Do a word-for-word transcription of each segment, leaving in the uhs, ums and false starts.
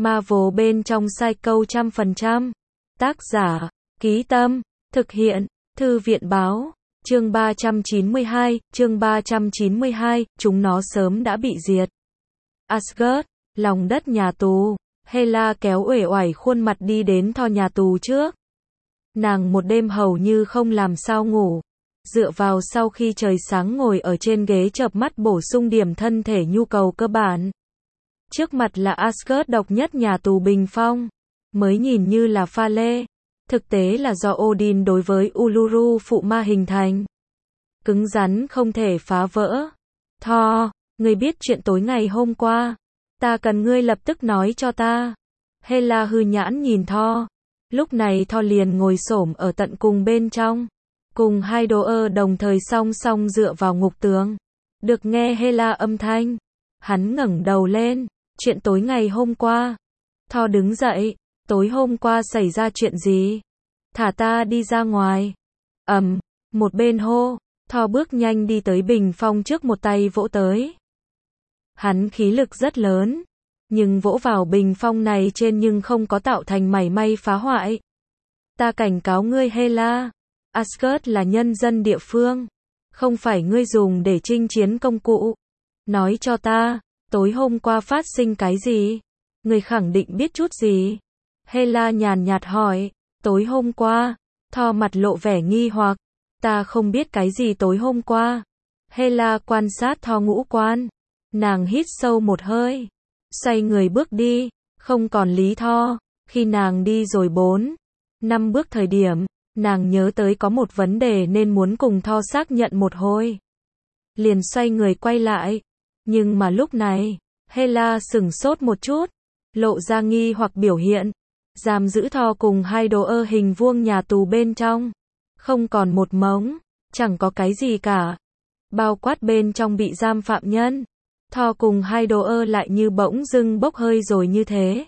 Marvel bên trong sai câu trăm phần trăm. Tác giả, Ký Tâm, thực hiện, Thư viện Báo. Chương ba trăm chín mươi hai, chương ba trăm chín mươi hai, chúng nó sớm đã bị diệt. Asgard, lòng đất nhà tù. Hela kéo uể oải khuôn mặt đi đến Thor nhà tù trước. Nàng một đêm hầu như không làm sao ngủ. Dựa vào sau khi trời sáng ngồi ở trên ghế chợp mắt bổ sung điểm thân thể nhu cầu cơ bản. Trước mặt là Asgard độc nhất nhà tù bình phong. Mới nhìn như là pha lê. Thực tế là do Odin đối với Uluru phụ ma hình thành. Cứng rắn không thể phá vỡ. Thor, ngươi biết chuyện tối ngày hôm qua. Ta cần ngươi lập tức nói cho ta. Hela hư nhãn nhìn Thor. Lúc này Thor liền ngồi xổm ở tận cùng bên trong. Cùng hai đồ ơ đồng thời song song dựa vào ngục tường. Được nghe Hela âm thanh. Hắn ngẩng đầu lên. Chuyện tối ngày hôm qua. Thor đứng dậy. Tối hôm qua xảy ra chuyện gì? Thả ta đi ra ngoài. Ầm, một bên hô. Thor bước nhanh đi tới bình phong trước một tay vỗ tới. Hắn khí lực rất lớn. Nhưng vỗ vào bình phong này trên nhưng không có tạo thành mảy may phá hoại. Ta cảnh cáo ngươi Hela. Asgard là nhân dân địa phương. Không phải ngươi dùng để chinh chiến công cụ. Nói cho ta, tối hôm qua phát sinh cái gì? Ngươi khẳng định biết chút gì? Hela nhàn nhạt hỏi. Tối hôm qua, Thor mặt lộ vẻ nghi hoặc. Ta không biết cái gì tối hôm qua. Hela quan sát Thor ngũ quan. Nàng hít sâu một hơi. Xoay người bước đi. Không còn lý Thor. Khi nàng đi rồi bốn, năm bước thời điểm, nàng nhớ tới có một vấn đề nên muốn cùng Thor xác nhận một hồi. Liền xoay người quay lại. Nhưng mà lúc này, Hela sửng sốt một chút. Lộ ra nghi hoặc biểu hiện. Giam giữ Thor cùng hai đồ ơ hình vuông nhà tù bên trong. Không còn một mống. Chẳng có cái gì cả. Bao quát bên trong bị giam phạm nhân. Thor cùng hai đồ ơ lại như bỗng dưng bốc hơi rồi như thế.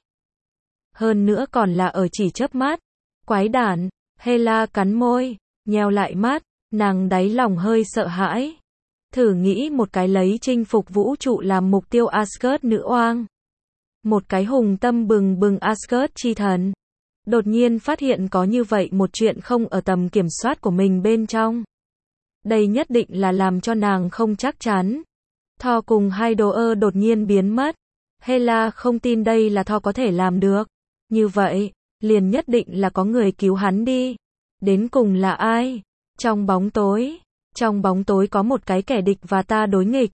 Hơn nữa còn là ở chỉ chớp mắt. Quái đản. Hela cắn môi. Nheo lại mắt. Nàng đáy lòng hơi sợ hãi. Thử nghĩ một cái lấy chinh phục vũ trụ làm mục tiêu Asgard nữ oang. Một cái hùng tâm bừng bừng Asgard chi thần. Đột nhiên phát hiện có như vậy một chuyện không ở tầm kiểm soát của mình bên trong. Đây nhất định là làm cho nàng không chắc chắn. Thor cùng hai đồ ơ đột nhiên biến mất. Hela không tin đây là Thor có thể làm được. Như vậy, liền nhất định là có người cứu hắn đi. Đến cùng là ai? Trong bóng tối. Trong bóng tối có một cái kẻ địch và ta đối nghịch.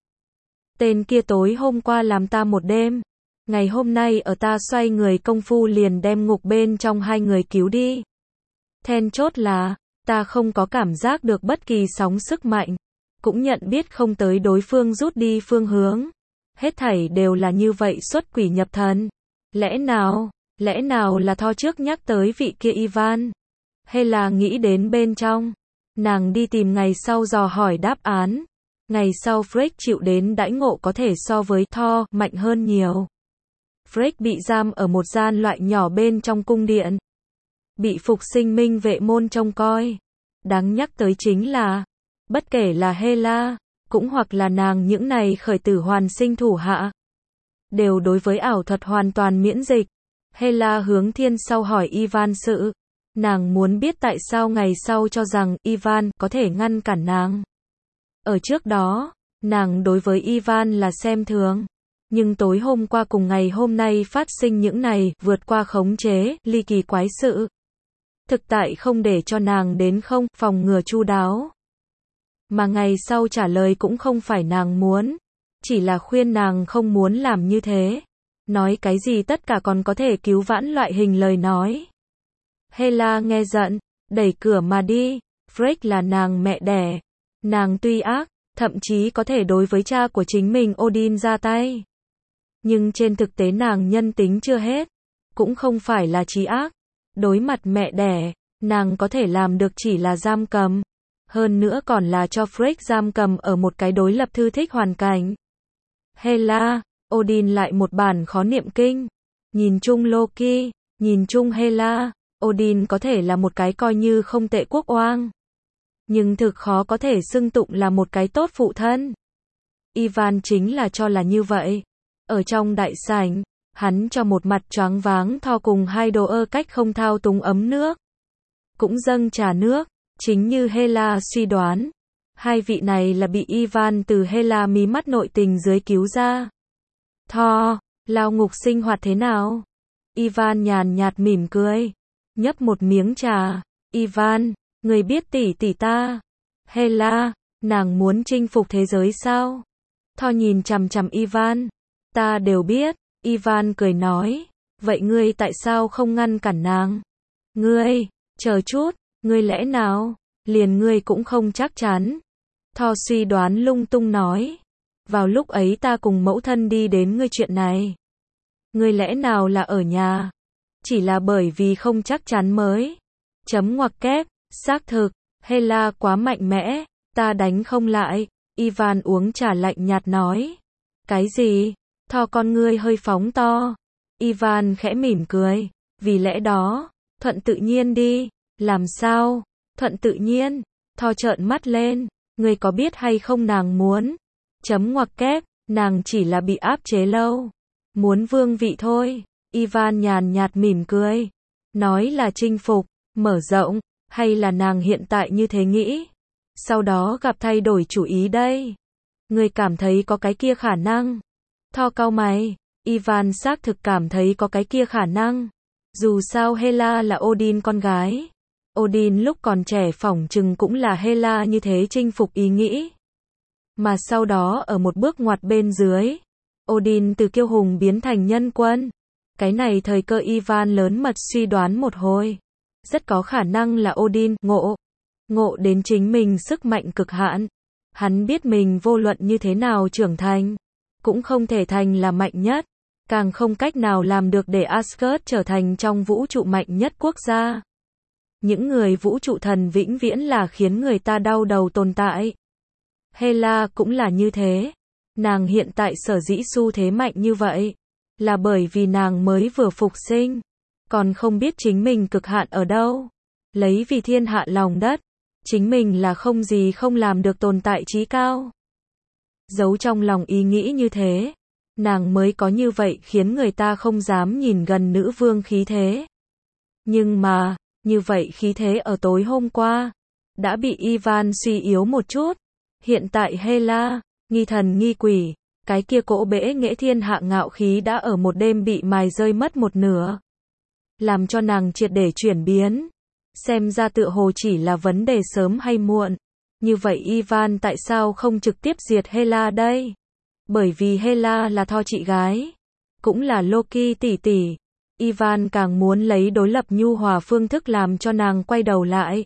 Tên kia tối hôm qua làm ta một đêm. Ngày hôm nay ở ta xoay người công phu liền đem ngục bên trong hai người cứu đi. Then chốt là, ta không có cảm giác được bất kỳ sóng sức mạnh. Cũng nhận biết không tới đối phương rút đi phương hướng. Hết thảy đều là như vậy xuất quỷ nhập thần. Lẽ nào, lẽ nào là Thor trước nhắc tới vị kia Ivan? Hay là nghĩ đến bên trong? Nàng đi tìm ngày sau dò hỏi đáp án. Ngày sau Frey chịu đến đãi ngộ có thể so với Thor mạnh hơn nhiều. Frey bị giam ở một gian loại nhỏ bên trong cung điện. Bị phục sinh minh vệ môn trông coi. Đáng nhắc tới chính là, bất kể là Hela, cũng hoặc là nàng những này khởi tử hoàn sinh thủ hạ, đều đối với ảo thuật hoàn toàn miễn dịch. Hela hướng thiên sau hỏi Ivan sự. Nàng muốn biết tại sao ngày sau cho rằng Ivan có thể ngăn cản nàng. Ở trước đó, nàng đối với Ivan là xem thường. Nhưng tối hôm qua cùng ngày hôm nay phát sinh những này vượt qua khống chế, ly kỳ quái sự. Thực tại không để cho nàng đến không phòng ngừa chu đáo. Mà ngày sau trả lời cũng không phải nàng muốn. Chỉ là khuyên nàng không muốn làm như thế. Nói cái gì tất cả còn có thể cứu vãn loại hình lời nói. Hela nghe giận, đẩy cửa mà đi. Frey là nàng mẹ đẻ. Nàng tuy ác, thậm chí có thể đối với cha của chính mình Odin ra tay. Nhưng trên thực tế nàng nhân tính chưa hết. Cũng không phải là trí ác. Đối mặt mẹ đẻ, nàng có thể làm được chỉ là giam cầm. Hơn nữa còn là cho Frey giam cầm ở một cái đối lập thư thích hoàn cảnh. Hela, Odin lại một bản khó niệm kinh. Nhìn chung Loki, nhìn chung Hela, Odin có thể là một cái coi như không tệ quốc oang. Nhưng thực khó có thể xưng tụng là một cái tốt phụ thân. Ivan chính là cho là như vậy. Ở trong đại sảnh, Hắn cho một mặt choáng váng Thor cùng hai đồ ơ cách không thao túng ấm nước. Cũng dâng trà nước, chính như Hela suy đoán. Hai vị này là bị Ivan từ Hela mí mắt nội tình dưới cứu ra. Thor, lao ngục sinh hoạt thế nào? Ivan nhàn nhạt mỉm cười, nhấp một miếng trà. Ivan, người biết tỷ tỷ ta. Hela, nàng muốn chinh phục thế giới sao? Thor nhìn chằm chằm Ivan. Ta đều biết. Ivan cười nói. Vậy ngươi tại sao không ngăn cản nàng? Ngươi, chờ chút, ngươi lẽ nào, liền ngươi cũng không chắc chắn. Thor suy đoán lung tung nói. Vào lúc ấy ta cùng mẫu thân đi đến ngươi chuyện này. Ngươi lẽ nào là ở nhà? Chỉ là bởi vì không chắc chắn mới. Chấm ngoặc kép, xác thực, Hela quá mạnh mẽ, ta đánh không lại. Ivan uống trà lạnh nhạt nói. Cái gì? Thor con ngươi hơi phóng to. Ivan khẽ mỉm cười. Vì lẽ đó, thuận tự nhiên đi. Làm sao? Thuận tự nhiên. Thor trợn mắt lên. Ngươi có biết hay không nàng muốn? Chấm ngoặc kép, nàng chỉ là bị áp chế lâu. Muốn vương vị thôi. Ivan nhàn nhạt mỉm cười. Nói là chinh phục, mở rộng, hay là nàng hiện tại như thế nghĩ? Sau đó gặp thay đổi chủ ý đây. Ngươi cảm thấy có cái kia khả năng. Thor cau mày. Ivan xác thực cảm thấy có cái kia khả năng. Dù sao Hela là Odin con gái. Odin lúc còn trẻ phỏng chừng cũng là Hela như thế chinh phục ý nghĩ. Mà sau đó ở một bước ngoặt bên dưới, Odin từ kiêu hùng biến thành nhân quân. Cái này thời cơ Ivan lớn mật suy đoán một hồi. Rất có khả năng là Odin ngộ. Ngộ đến chính mình sức mạnh cực hạn. Hắn biết mình vô luận như thế nào trưởng thành, cũng không thể thành là mạnh nhất. Càng không cách nào làm được để Asgard trở thành trong vũ trụ mạnh nhất quốc gia. Những người vũ trụ thần vĩnh viễn là khiến người ta đau đầu tồn tại. Hela cũng là như thế. Nàng hiện tại sở dĩ xu thế mạnh như vậy, là bởi vì nàng mới vừa phục sinh, còn không biết chính mình cực hạn ở đâu. Lấy vì thiên hạ lòng đất, chính mình là không gì không làm được tồn tại trí cao. Giấu trong lòng ý nghĩ như thế, nàng mới có như vậy khiến người ta không dám nhìn gần nữ vương khí thế. Nhưng mà, như vậy khí thế ở tối hôm qua, đã bị Ivan suy yếu một chút. Hiện tại Hela, nghi thần nghi quỷ, cái kia cỗ bẽ nghệ thiên hạ ngạo khí đã ở một đêm bị mài rơi mất một nửa. Làm cho nàng triệt để chuyển biến. Xem ra tựa hồ chỉ là vấn đề sớm hay muộn. Như vậy Ivan tại sao không trực tiếp diệt Hela đây? Bởi vì Hela là Thor chị gái, cũng là Loki tỷ tỷ. Ivan càng muốn lấy đối lập nhu hòa phương thức làm cho nàng quay đầu lại,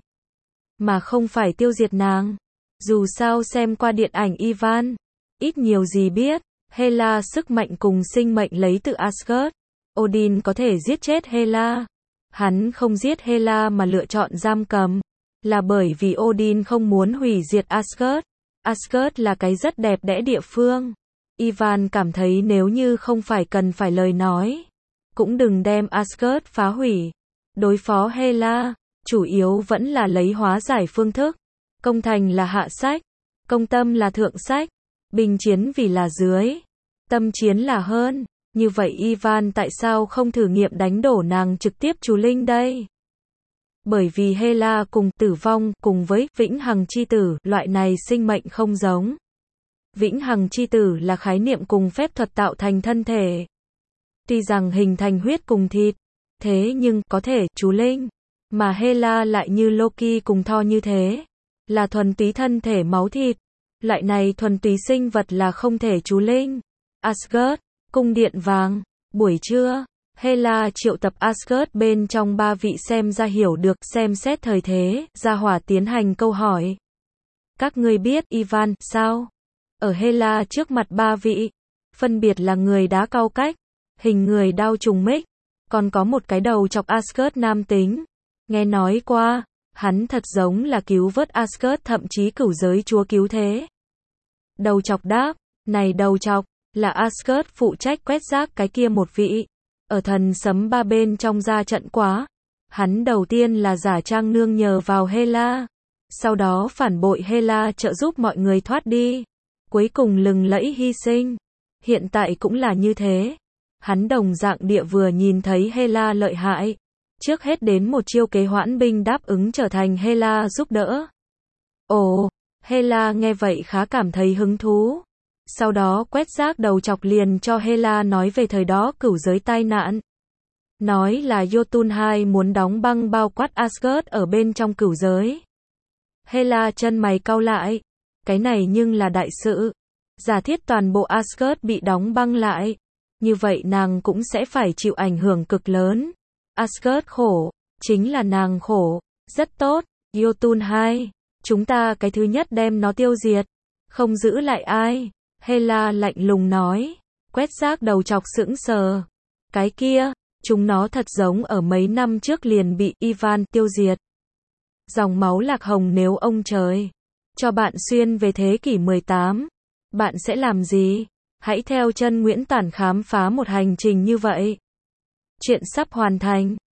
mà không phải tiêu diệt nàng. Dù sao xem qua điện ảnh Ivan, ít nhiều gì biết, Hela sức mạnh cùng sinh mệnh lấy từ Asgard. Odin có thể giết chết Hela. Hắn không giết Hela mà lựa chọn giam cầm, là bởi vì Odin không muốn hủy diệt Asgard. Asgard là cái rất đẹp đẽ địa phương. Ivan cảm thấy nếu như không phải cần phải lời nói, cũng đừng đem Asgard phá hủy. Đối phó Hela, chủ yếu vẫn là lấy hóa giải phương thức. Công thành là hạ sách, công tâm là thượng sách, binh chiến vì là dưới, tâm chiến là hơn. Như vậy Ivan tại sao không thử nghiệm đánh đổ nàng trực tiếp chú linh đây? Bởi vì Hela cùng tử vong, cùng với vĩnh hằng chi tử, loại này sinh mệnh không giống. Vĩnh hằng chi tử là khái niệm cùng phép thuật tạo thành thân thể. Tuy rằng hình thành huyết cùng thịt, thế nhưng có thể chú linh. Mà Hela lại như Loki cùng Thor như thế, là thuần túy thân thể máu thịt. Loại này thuần túy sinh vật là không thể chú linh. Asgard, cung điện vàng, buổi trưa, Hela triệu tập Asgard bên trong ba vị xem ra hiểu được xem xét thời thế, gia hỏa tiến hành câu hỏi. Các ngươi biết Ivan sao? Ở Hela trước mặt ba vị, phân biệt là người đá cao cách, hình người đao trùng mích, còn có một cái đầu chọc Asgard nam tính. Nghe nói qua, hắn thật giống là cứu vớt Asgard, thậm chí cửu giới chúa cứu thế. Đầu chọc đáp, này đầu chọc, là Asgard phụ trách quét rác cái kia một vị. Ở thần sấm ba bên trong ra trận quá. Hắn đầu tiên là giả trang nương nhờ vào Hela. Sau đó phản bội Hela trợ giúp mọi người thoát đi. Cuối cùng lừng lẫy hy sinh. Hiện tại cũng là như thế. Hắn đồng dạng địa vừa nhìn thấy Hela lợi hại. Trước hết đến một chiêu kế hoãn binh đáp ứng trở thành Hela giúp đỡ. Ồ, Hela nghe vậy khá cảm thấy hứng thú. Sau đó quét rác đầu chọc liền cho Hela nói về thời đó cửu giới tai nạn. Nói là Jotun hai muốn đóng băng bao quát Asgard ở bên trong cửu giới. Hela chân mày cau lại. Cái này nhưng là đại sự. Giả thiết toàn bộ Asgard bị đóng băng lại. Như vậy nàng cũng sẽ phải chịu ảnh hưởng cực lớn. Asgard khổ, chính là nàng khổ. Rất tốt, Jotun hai. Chúng ta cái thứ nhất đem nó tiêu diệt. Không giữ lại ai. Hela lạnh lùng nói. Quét rác đầu chọc sững sờ. Cái kia, chúng nó thật giống ở mấy năm trước liền bị Ivan tiêu diệt. Dòng máu lạc hồng nếu ông trời cho bạn xuyên về thế kỷ mười tám, bạn sẽ làm gì? Hãy theo chân Nguyễn Tản khám phá một hành trình như vậy. Chuyện sắp hoàn thành.